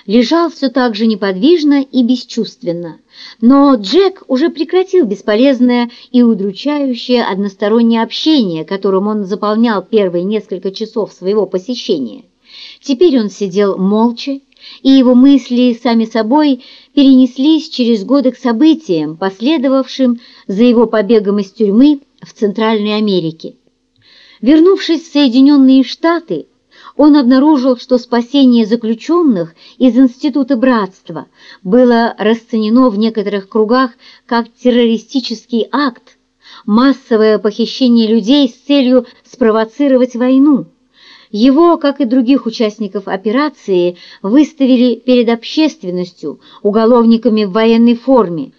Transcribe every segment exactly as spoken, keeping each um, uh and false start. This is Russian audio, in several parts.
лежал все так же неподвижно и бесчувственно, но Джек уже прекратил бесполезное и удручающее одностороннее общение, которым он заполнял первые несколько часов своего посещения. Теперь он сидел молча, и его мысли сами собой перенеслись через годы к событиям, последовавшим за его побегом из тюрьмы в Центральной Америке. Вернувшись в Соединенные Штаты, он обнаружил, что спасение заключенных из Института Братства было расценено в некоторых кругах как террористический акт, массовое похищение людей с целью спровоцировать войну. Его, как и других участников операции, выставили перед общественностью уголовниками в военной форме,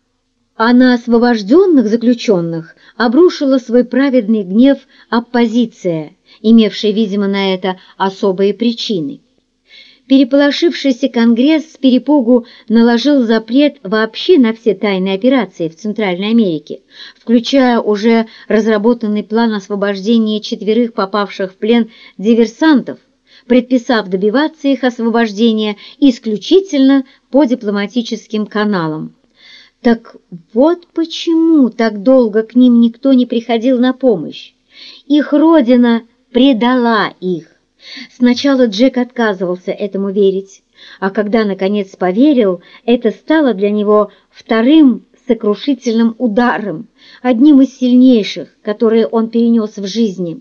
а на освобожденных заключенных обрушила свой праведный гнев оппозиция, имевшая, видимо, на это особые причины. Переполошившийся Конгресс с перепугу наложил запрет вообще на все тайные операции в Центральной Америке, включая уже разработанный план освобождения четверых попавших в плен диверсантов, предписав добиваться их освобождения исключительно по дипломатическим каналам. Так вот почему так долго к ним никто не приходил на помощь. Их родина предала их. Сначала Джек отказывался этому верить, а когда, наконец, поверил, это стало для него вторым сокрушительным ударом, одним из сильнейших, которые он перенес в жизни.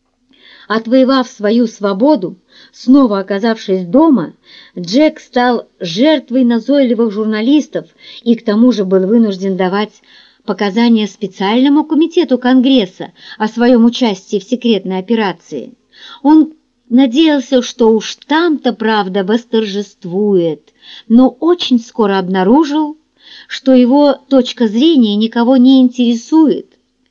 Отвоевав свою свободу, снова оказавшись дома, Джек стал жертвой назойливых журналистов и к тому же был вынужден давать показания специальному комитету Конгресса о своем участии в секретной операции. Он надеялся, что уж там-то правда восторжествует, но очень скоро обнаружил, что его точка зрения никого не интересует.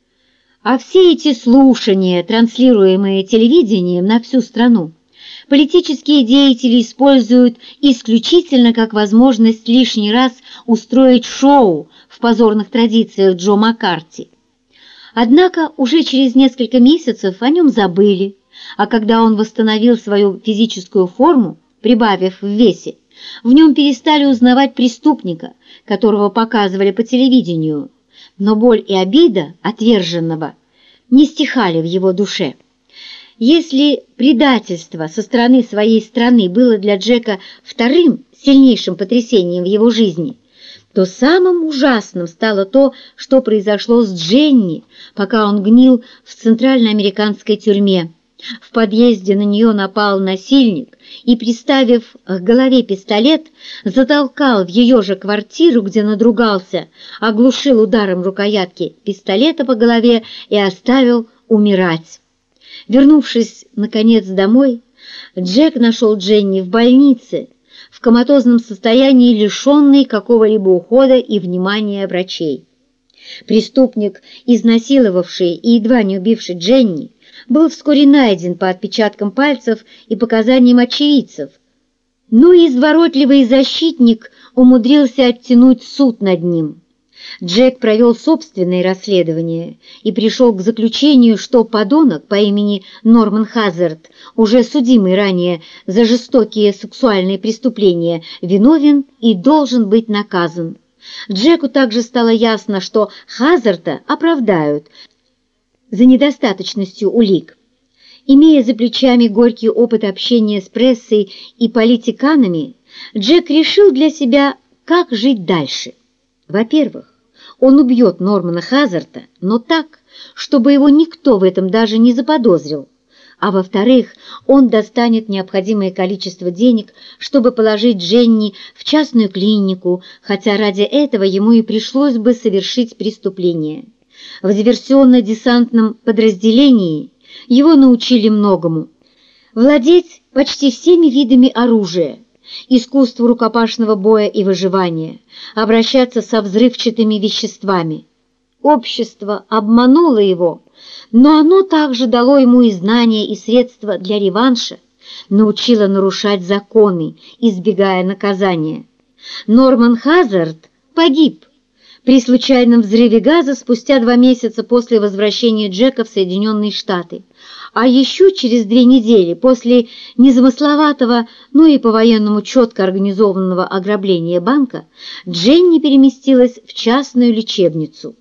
А все эти слушания, транслируемые телевидением на всю страну, политические деятели используют исключительно как возможность лишний раз устроить шоу в позорных традициях Джо Маккарти. Однако уже через несколько месяцев о нем забыли, а когда он восстановил свою физическую форму, прибавив в весе, в нем перестали узнавать преступника, которого показывали по телевидению, но боль и обида отверженного не стихали в его душе. Если предательство со стороны своей страны было для Джека вторым сильнейшим потрясением в его жизни, то самым ужасным стало то, что произошло с Дженни, пока он гнил в центральноамериканской тюрьме. В подъезде на нее напал насильник и, приставив к голове пистолет, затолкал в ее же квартиру, где надругался, оглушил ударом рукоятки пистолета по голове и оставил умирать. Вернувшись, наконец, домой, Джек нашел Дженни в больнице, в коматозном состоянии, лишенной какого-либо ухода и внимания врачей. Преступник, изнасиловавший и едва не убивший Дженни, был вскоре найден по отпечаткам пальцев и показаниям очевидцев, но изворотливый защитник умудрился оттянуть суд над ним. Джек провел собственное расследование и пришел к заключению, что подонок по имени Норман Хазард, уже судимый ранее за жестокие сексуальные преступления, виновен и должен быть наказан. Джеку также стало ясно, что Хазарда оправдают за недостаточностью улик. Имея за плечами горький опыт общения с прессой и политиканами, Джек решил для себя, как жить дальше. Во-первых, он убьет Нормана Хазарда, но так, чтобы его никто в этом даже не заподозрил. А во-вторых, он достанет необходимое количество денег, чтобы положить Дженни в частную клинику, хотя ради этого ему и пришлось бы совершить преступление. В диверсионно-десантном подразделении его научили многому: владеть почти всеми видами оружия, искусству рукопашного боя и выживания, обращаться со взрывчатыми веществами. Общество обмануло его, но оно также дало ему и знания, и средства для реванша, научило нарушать законы, избегая наказания. Норман Хазард погиб при случайном взрыве газа спустя два месяца после возвращения Джека в Соединенные Штаты, А еще через две недели после незамысловатого, но и по-военному четко организованного ограбления банка Дженни переместилась в частную лечебницу.